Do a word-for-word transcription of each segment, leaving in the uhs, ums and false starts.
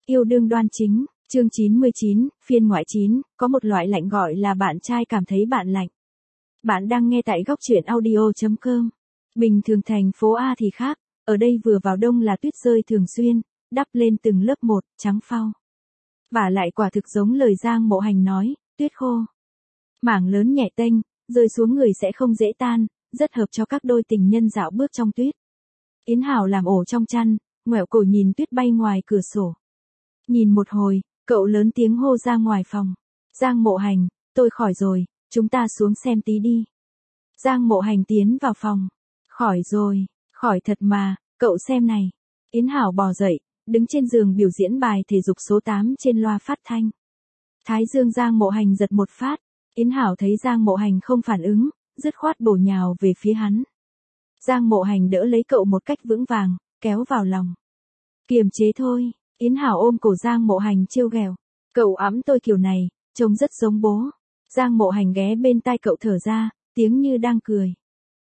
Yêu đương đoan chính, chương chín mươi chín, phiên ngoại chín, có một loại lạnh gọi là bạn trai cảm thấy bạn lạnh. Bạn đang nghe tại góc truyện audio chấm com. Bình thường thành phố A thì khác, ở đây vừa vào đông là tuyết rơi thường xuyên, đắp lên từng lớp một, trắng phau. Vả lại quả thực giống lời Giang Mộ Hành nói, tuyết khô. Mảng lớn nhẹ tênh, rơi xuống người sẽ không dễ tan, rất hợp cho các đôi tình nhân dạo bước trong tuyết. Yến Hảo làm ổ trong chăn, ngoẹo cổ nhìn tuyết bay ngoài cửa sổ. Nhìn một hồi, cậu lớn tiếng hô ra ngoài phòng. Giang Mộ Hành, tôi khỏi rồi, chúng ta xuống xem tí đi. Giang Mộ Hành tiến vào phòng. Khỏi rồi, khỏi thật mà, cậu xem này. Yến Hảo bò dậy, đứng trên giường biểu diễn bài thể dục số tám trên loa phát thanh. Thái dương Giang Mộ Hành giật một phát. Yến Hảo thấy Giang Mộ Hành không phản ứng, dứt khoát bổ nhào về phía hắn. Giang Mộ Hành đỡ lấy cậu một cách vững vàng, kéo vào lòng. Kiềm chế thôi. Yến Hảo ôm cổ Giang Mộ Hành trêu ghẹo. Cậu ẵm tôi kiểu này, trông rất giống bố. Giang Mộ Hành ghé bên tai cậu thở ra, tiếng như đang cười.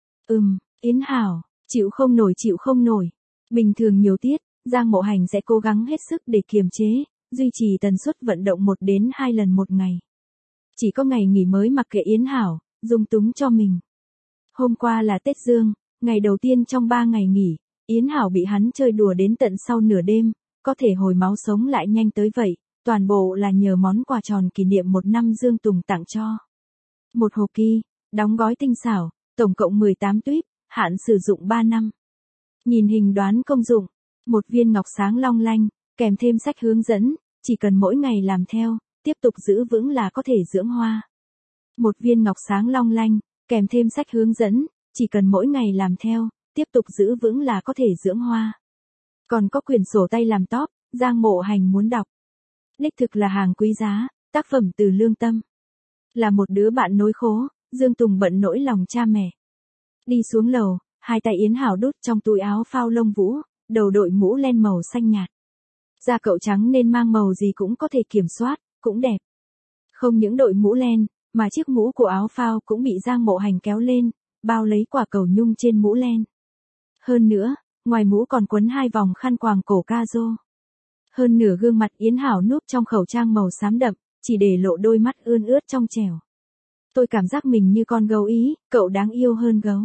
Ừm, Yến Hảo, chịu không nổi chịu không nổi. Bình thường nhiều tiết, Giang Mộ Hành sẽ cố gắng hết sức để kiềm chế, duy trì tần suất vận động một đến hai lần một ngày. Chỉ có ngày nghỉ mới mặc kệ Yến Hảo, dung túng cho mình. Hôm qua là Tết Dương, ngày đầu tiên trong ba ngày nghỉ, Yến Hảo bị hắn chơi đùa đến tận sau nửa đêm, có thể hồi máu sống lại nhanh tới vậy, toàn bộ là nhờ món quà tròn kỷ niệm một năm Dương Tùng tặng cho. Một hộp kỳ, đóng gói tinh xảo, tổng cộng mười tám tuýp, hạn sử dụng ba năm. Nhìn hình đoán công dụng, một viên ngọc sáng long lanh, kèm thêm sách hướng dẫn, chỉ cần mỗi ngày làm theo, tiếp tục giữ vững là có thể dưỡng hoa. Một viên ngọc sáng long lanh, kèm thêm sách hướng dẫn, chỉ cần mỗi ngày làm theo, tiếp tục giữ vững là có thể dưỡng hoa. Còn có quyển sổ tay làm top, Giang Mộ Hành muốn đọc. Đích thực là hàng quý giá, tác phẩm từ lương tâm. Là một đứa bạn nối khố, Dương Tùng bận nỗi lòng cha mẹ. Đi xuống lầu, hai tay Yến Hảo đút trong túi áo phao lông vũ, đầu đội mũ len màu xanh nhạt. Da cậu trắng nên mang màu gì cũng có thể kiểm soát, cũng đẹp. Không những đội mũ len, mà chiếc mũ của áo phao cũng bị Giang Mộ Hành kéo lên, bao lấy quả cầu nhung trên mũ len. Hơn nữa, ngoài mũ còn quấn hai vòng khăn quàng cổ ca rô. Hơn nửa gương mặt Yến Hảo núp trong khẩu trang màu xám đậm, chỉ để lộ đôi mắt ươn ướt trong trẻo. Tôi cảm giác mình như con gấu Ý, cậu đáng yêu hơn gấu.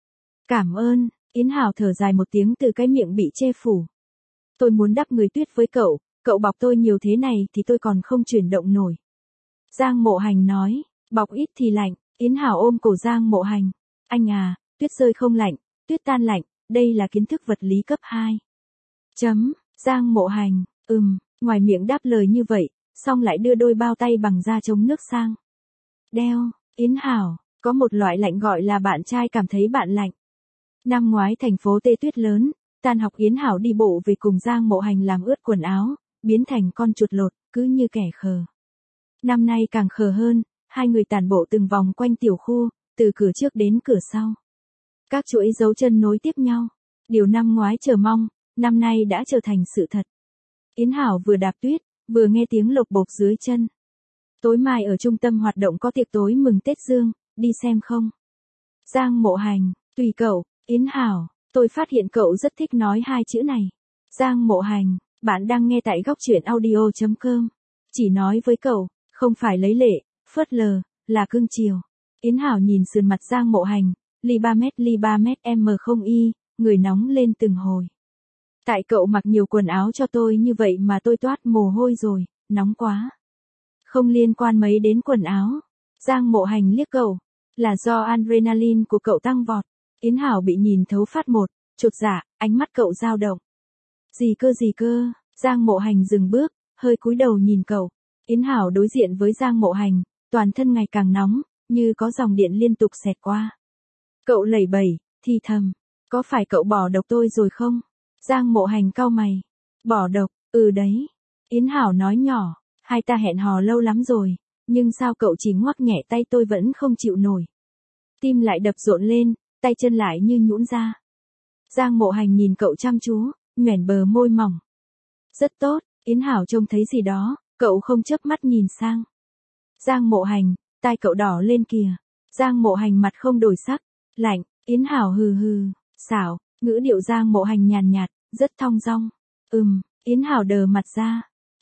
Cảm ơn, Yến Hảo thở dài một tiếng từ cái miệng bị che phủ. Tôi muốn đắp người tuyết với cậu, cậu bọc tôi nhiều thế này thì tôi còn không chuyển động nổi. Giang Mộ Hành nói, bọc ít thì lạnh, Yến Hảo ôm cổ Giang Mộ Hành. Anh à, tuyết rơi không lạnh, tuyết tan lạnh, đây là kiến thức vật lý cấp hai. Chấm, Giang Mộ Hành, ừm, ngoài miệng đáp lời như vậy, xong lại đưa đôi bao tay bằng da chống nước sang. Đeo, Yến Hảo, có một loại lạnh gọi là bạn trai cảm thấy bạn lạnh. Năm ngoái thành phố Tê tuyết lớn, tan học Yến Hảo đi bộ về cùng Giang Mộ Hành làm ướt quần áo, biến thành con chuột lột, cứ như kẻ khờ. Năm nay càng khờ hơn, hai người tản bộ từng vòng quanh tiểu khu, từ cửa trước đến cửa sau. Các chuỗi dấu chân nối tiếp nhau. Điều năm ngoái chờ mong, năm nay đã trở thành sự thật. Yến Hảo vừa đạp tuyết, vừa nghe tiếng lộc bộp dưới chân. Tối mai ở trung tâm hoạt động có tiệc tối mừng Tết Dương, đi xem không? Giang Mộ Hành, tùy cậu. Yến Hảo, tôi phát hiện cậu rất thích nói hai chữ này. Giang Mộ Hành, bạn đang nghe tại góc truyện audio chấm com. Chỉ nói với cậu, không phải lấy lệ, phớt lờ, là cưng chiều. Yến Hảo nhìn sườn mặt Giang Mộ Hành, ly ba mét ly ba mét em không y, người nóng lên từng hồi. Tại cậu mặc nhiều quần áo cho tôi như vậy mà tôi toát mồ hôi rồi, nóng quá. Không liên quan mấy đến quần áo. Giang Mộ Hành liếc cậu, là do adrenaline của cậu tăng vọt. Yến Hảo bị nhìn thấu phát một, chột dạ, ánh mắt cậu dao động. Gì cơ gì cơ, Giang Mộ Hành dừng bước, hơi cúi đầu nhìn cậu. Yến Hảo đối diện với Giang Mộ Hành, toàn thân ngày càng nóng, như có dòng điện liên tục xẹt qua. Cậu lẩy bẩy, thì thầm, có phải cậu bỏ độc tôi rồi không? Giang Mộ Hành cau mày. Bỏ độc, ừ đấy. Yến Hảo nói nhỏ, hai ta hẹn hò lâu lắm rồi, nhưng sao cậu chỉ ngoắc nhẹ tay tôi vẫn không chịu nổi. Tim lại đập rộn lên, tay chân lại như nhũn ra. Giang Mộ Hành nhìn cậu chăm chú, nhoẻn bờ môi mỏng. Rất tốt, Yến Hảo trông thấy gì đó, cậu không chớp mắt nhìn sang. Giang Mộ Hành, tai cậu đỏ lên kìa. Giang Mộ Hành mặt không đổi sắc, lạnh, Yến Hảo hừ hừ, xảo, ngữ điệu Giang Mộ Hành nhàn nhạt, rất thong dong. Ừm, Yến Hảo đờ mặt ra.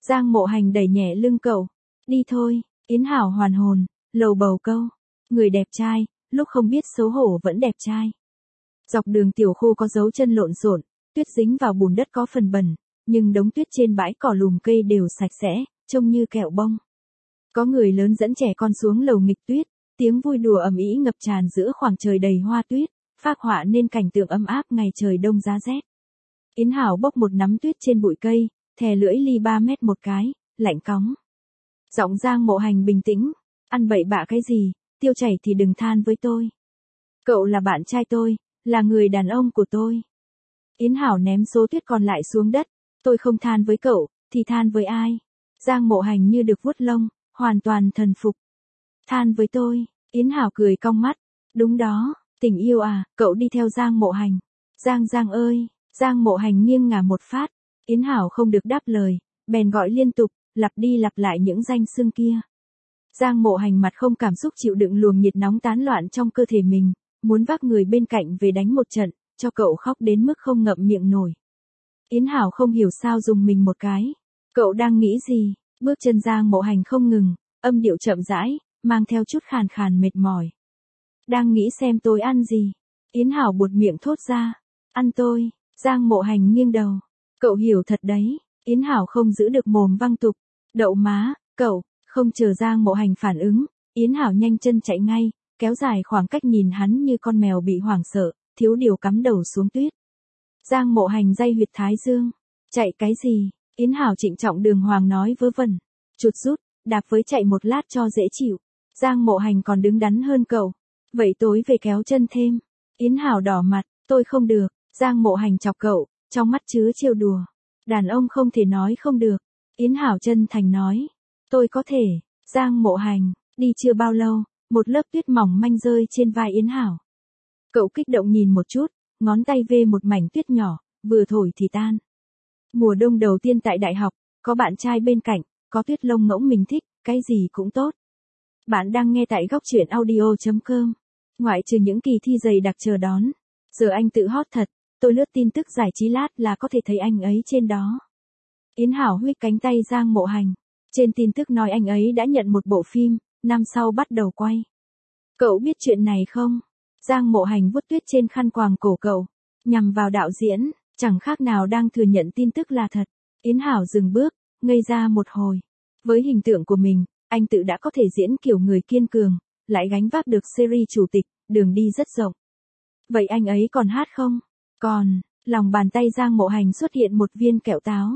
Giang Mộ Hành đẩy nhẹ lưng cậu. Đi thôi, Yến Hảo hoàn hồn, lầu bầu câu. Người đẹp trai, lúc không biết xấu hổ vẫn đẹp trai. Dọc đường tiểu khu có dấu chân lộn xộn, tuyết dính vào bùn đất có phần bẩn, nhưng đống tuyết trên bãi cỏ lùm cây đều sạch sẽ, trông như kẹo bông. Có người lớn dẫn trẻ con xuống lầu nghịch tuyết, tiếng vui đùa ầm ĩ ngập tràn giữa khoảng trời đầy hoa tuyết, phác họa nên cảnh tượng ấm áp ngày trời đông giá rét. Yến Hảo bốc một nắm tuyết trên bụi cây, thè lưỡi ly ba mét một cái, lạnh cóng. Giọng Giang Mộ Hành bình tĩnh, ăn bậy bạ cái gì, tiêu chảy thì đừng than với tôi. Cậu là bạn trai tôi, là người đàn ông của tôi. Yến Hảo ném số tuyết còn lại xuống đất, tôi không than với cậu, thì than với ai? Giang Mộ Hành như được vuốt lông, hoàn toàn thần phục. Than với tôi, Yến Hảo cười cong mắt, đúng đó, tình yêu à, cậu đi theo Giang Mộ Hành. Giang Giang ơi, Giang Mộ Hành nghiêng ngả một phát, Yến Hảo không được đáp lời, bèn gọi liên tục, lặp đi lặp lại những danh xưng kia. Giang Mộ Hành mặt không cảm xúc chịu đựng luồng nhiệt nóng tán loạn trong cơ thể mình, muốn vác người bên cạnh về đánh một trận, cho cậu khóc đến mức không ngậm miệng nổi. Yến Hảo không hiểu sao dùng mình một cái. Cậu đang nghĩ gì? Bước chân Giang Mộ Hành không ngừng, âm điệu chậm rãi, mang theo chút khàn khàn mệt mỏi. Đang nghĩ xem tôi ăn gì? Yến Hảo buột miệng thốt ra. Ăn tôi. Giang Mộ Hành nghiêng đầu. Cậu hiểu thật đấy. Yến Hảo không giữ được mồm văng tục. Đậu má, cậu. Không chờ Giang Mộ Hành phản ứng, Yến Hảo nhanh chân chạy ngay, kéo dài khoảng cách nhìn hắn như con mèo bị hoảng sợ, thiếu điều cắm đầu xuống tuyết. Giang Mộ Hành day huyệt thái dương. Chạy cái gì? Yến Hảo trịnh trọng đường hoàng nói vớ vẩn. Chụt rút, đạp với chạy một lát cho dễ chịu. Giang Mộ Hành còn đứng đắn hơn cậu. Vậy tối về kéo chân thêm. Yến Hảo đỏ mặt, tôi không được. Giang Mộ Hành chọc cậu, trong mắt chứa trêu đùa. Đàn ông không thể nói không được. Yến Hảo chân thành nói. Tôi có thể. Giang Mộ Hành, đi chưa bao lâu, một lớp tuyết mỏng manh rơi trên vai Yến Hảo. Cậu kích động nhìn một chút, ngón tay vê một mảnh tuyết nhỏ, vừa thổi thì tan. Mùa đông đầu tiên tại đại học, có bạn trai bên cạnh, có tuyết lông ngỗng mình thích, cái gì cũng tốt. Bạn đang nghe tại góc truyện audio chấm com. Ngoại trừ những kỳ thi dày đặc chờ đón. Giờ anh tự hot thật, tôi lướt tin tức giải trí lát là có thể thấy anh ấy trên đó. Yến Hảo huých cánh tay Giang Mộ Hành. Trên tin tức nói anh ấy đã nhận một bộ phim, năm sau bắt đầu quay. Cậu biết chuyện này không? Giang Mộ Hành vuốt tuyết trên khăn quàng cổ cậu, nhằm vào đạo diễn, chẳng khác nào đang thừa nhận tin tức là thật. Yến Hảo dừng bước, ngây ra một hồi. Với hình tượng của mình, anh tự đã có thể diễn kiểu người kiên cường, lại gánh vác được series chủ tịch, đường đi rất rộng. Vậy anh ấy còn hát không? Còn, lòng bàn tay Giang Mộ Hành xuất hiện một viên kẹo táo.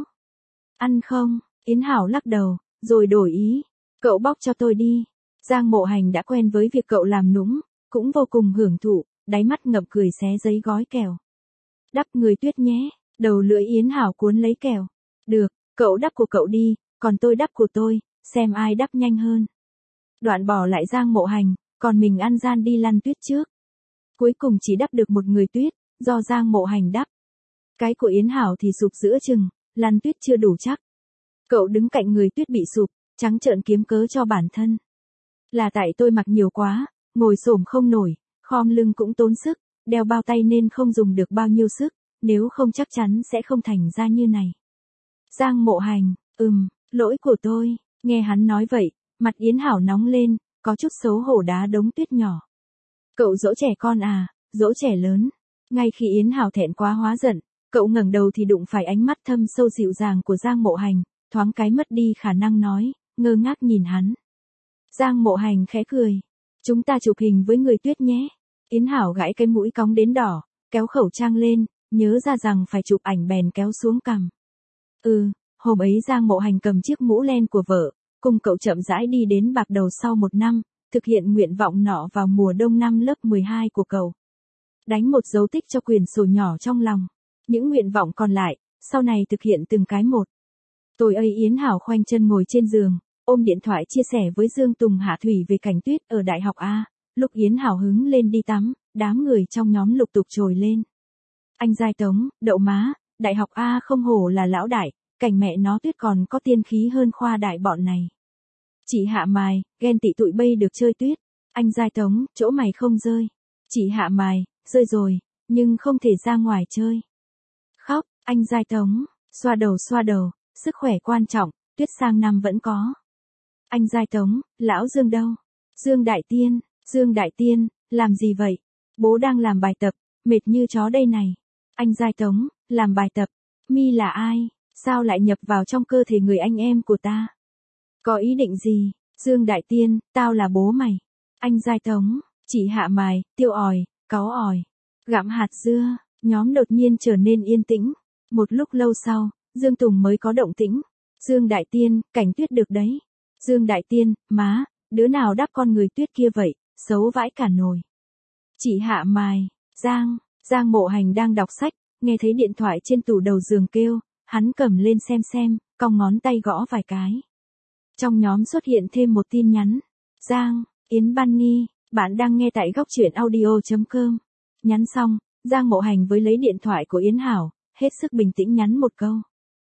Ăn không? Yến Hảo lắc đầu, rồi đổi ý. Cậu bóc cho tôi đi. Giang Mộ Hành đã quen với việc cậu làm nũng, cũng vô cùng hưởng thụ, đáy mắt ngậm cười xé giấy gói kẹo. Đắp người tuyết nhé. Đầu lưỡi Yến Hảo cuốn lấy kẹo. Được, cậu đắp của cậu đi, còn tôi đắp của tôi, xem ai đắp nhanh hơn. Đoạn bỏ lại Giang Mộ Hành, còn mình ăn gian đi lăn tuyết trước. Cuối cùng chỉ đắp được một người tuyết, do Giang Mộ Hành đắp. Cái của Yến Hảo thì sụp giữa chừng, lăn tuyết chưa đủ chắc. Cậu đứng cạnh người tuyết bị sụp, trắng trợn kiếm cớ cho bản thân. Là tại tôi mặc nhiều quá, ngồi xổm không nổi, khom lưng cũng tốn sức, đeo bao tay nên không dùng được bao nhiêu sức, nếu không chắc chắn sẽ không thành ra như này. Giang Mộ Hành, ừm, lỗi của tôi. Nghe hắn nói vậy, mặt Yến Hảo nóng lên, có chút xấu hổ đá đống tuyết nhỏ. Cậu dỗ trẻ con à, dỗ trẻ lớn. Ngay khi Yến Hảo thẹn quá hóa giận, cậu ngẩng đầu thì đụng phải ánh mắt thâm sâu dịu dàng của Giang Mộ Hành, thoáng cái mất đi khả năng nói, ngơ ngác nhìn hắn. Giang Mộ Hành khẽ cười. Chúng ta chụp hình với người tuyết nhé. Yến Hảo gãi cái mũi cong đến đỏ, kéo khẩu trang lên, nhớ ra rằng phải chụp ảnh bèn kéo xuống cằm. Ừ, hôm ấy Giang Mộ Hành cầm chiếc mũ len của vợ, cùng cậu chậm rãi đi đến bạc đầu sau một năm, thực hiện nguyện vọng nọ vào mùa đông năm lớp mười hai của cậu. Đánh một dấu tích cho quyển sổ nhỏ trong lòng. Những nguyện vọng còn lại, sau này thực hiện từng cái một. Tối ấy Yến Hảo khoanh chân ngồi trên giường, ôm điện thoại chia sẻ với Dương Tùng Hạ Thủy về cảnh tuyết ở Đại học A. Lúc Yến Hảo hứng lên đi tắm, đám người trong nhóm lục tục trồi lên. Anh Giai Tống, đậu má, Đại học A không hổ là lão đại, cảnh mẹ nó tuyết còn có tiên khí hơn khoa đại bọn này. Chị Hạ Mài, ghen tị tụi bây được chơi tuyết. Anh Giai Tống, chỗ mày không rơi. Chị Hạ Mài, rơi rồi, nhưng không thể ra ngoài chơi. Khóc, anh Giai Tống, xoa đầu xoa đầu, sức khỏe quan trọng, tuyết sang năm vẫn có. Anh giai Tống, lão Dương đâu? Dương Đại Tiên, Dương Đại Tiên, làm gì vậy? Bố đang làm bài tập, mệt như chó đây này. Anh giai Tống, làm bài tập. Mi là ai? Sao lại nhập vào trong cơ thể người anh em của ta? Có ý định gì? Dương Đại Tiên, tao là bố mày. Anh giai Tống, chị hạ mài, tiêu ỏi, cáu ỏi, gặm hạt dưa. Nhóm đột nhiên trở nên yên tĩnh. Một lúc lâu sau, Dương Tùng mới có động tĩnh. Dương Đại Tiên, cảnh tuyết được đấy. Dương Đại Tiên, má, đứa nào đáp con người tuyết kia vậy, xấu vãi cả nồi. Chị hạ mài, Giang, Giang Mộ Hành đang đọc sách, nghe thấy điện thoại trên tủ đầu giường kêu, hắn cầm lên xem xem, cong ngón tay gõ vài cái. Trong nhóm xuất hiện thêm một tin nhắn. Giang, Yến Bunny, bạn đang nghe tại góc truyện audio chấm com. Nhắn xong, Giang Mộ Hành với lấy điện thoại của Yến Hảo, hết sức bình tĩnh nhắn một câu.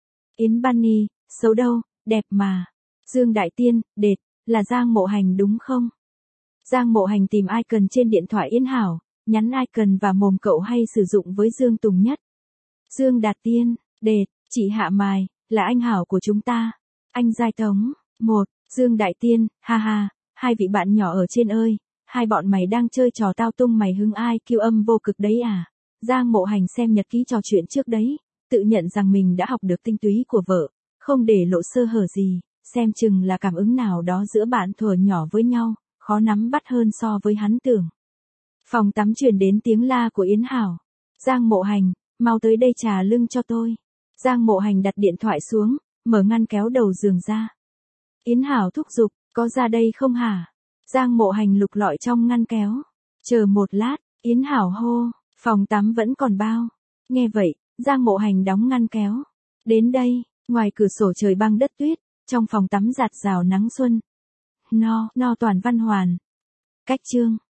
Yến Bunny, xấu đâu, đẹp mà. Dương Đại Tiên, đệt, là Giang Mộ Hành đúng không? Giang Mộ Hành tìm icon trên điện thoại Yến Hảo, nhắn icon và mồm cậu hay sử dụng với Dương Tùng nhất. Dương Đạt Tiên, đệt, chị hạ mài, là anh Hảo của chúng ta. Anh giai Tống, một, Dương Đại Tiên, ha ha, hai vị bạn nhỏ ở trên ơi, hai bọn mày đang chơi trò tao tung mày hứng ai kêu âm vô cực đấy à? Giang Mộ Hành xem nhật ký trò chuyện trước đấy, tự nhận rằng mình đã học được tinh túy của vợ, không để lộ sơ hở gì, xem chừng là cảm ứng nào đó giữa bạn thuở nhỏ với nhau, khó nắm bắt hơn so với hắn tưởng. Phòng tắm truyền đến tiếng la của Yến Hảo. Giang Mộ Hành, mau tới đây trà lưng cho tôi. Giang Mộ Hành đặt điện thoại xuống, mở ngăn kéo đầu giường ra. Yến Hảo thúc giục, có ra đây không hả? Giang Mộ Hành lục lọi trong ngăn kéo. Chờ một lát, Yến Hảo hô, phòng tắm vẫn còn bao. Nghe vậy, Giang Mộ Hành đóng ngăn kéo. Đến đây, ngoài cửa sổ trời băng đất tuyết, trong phòng tắm rạt rào nắng xuân. No, no toàn văn hoàn. Cách chương.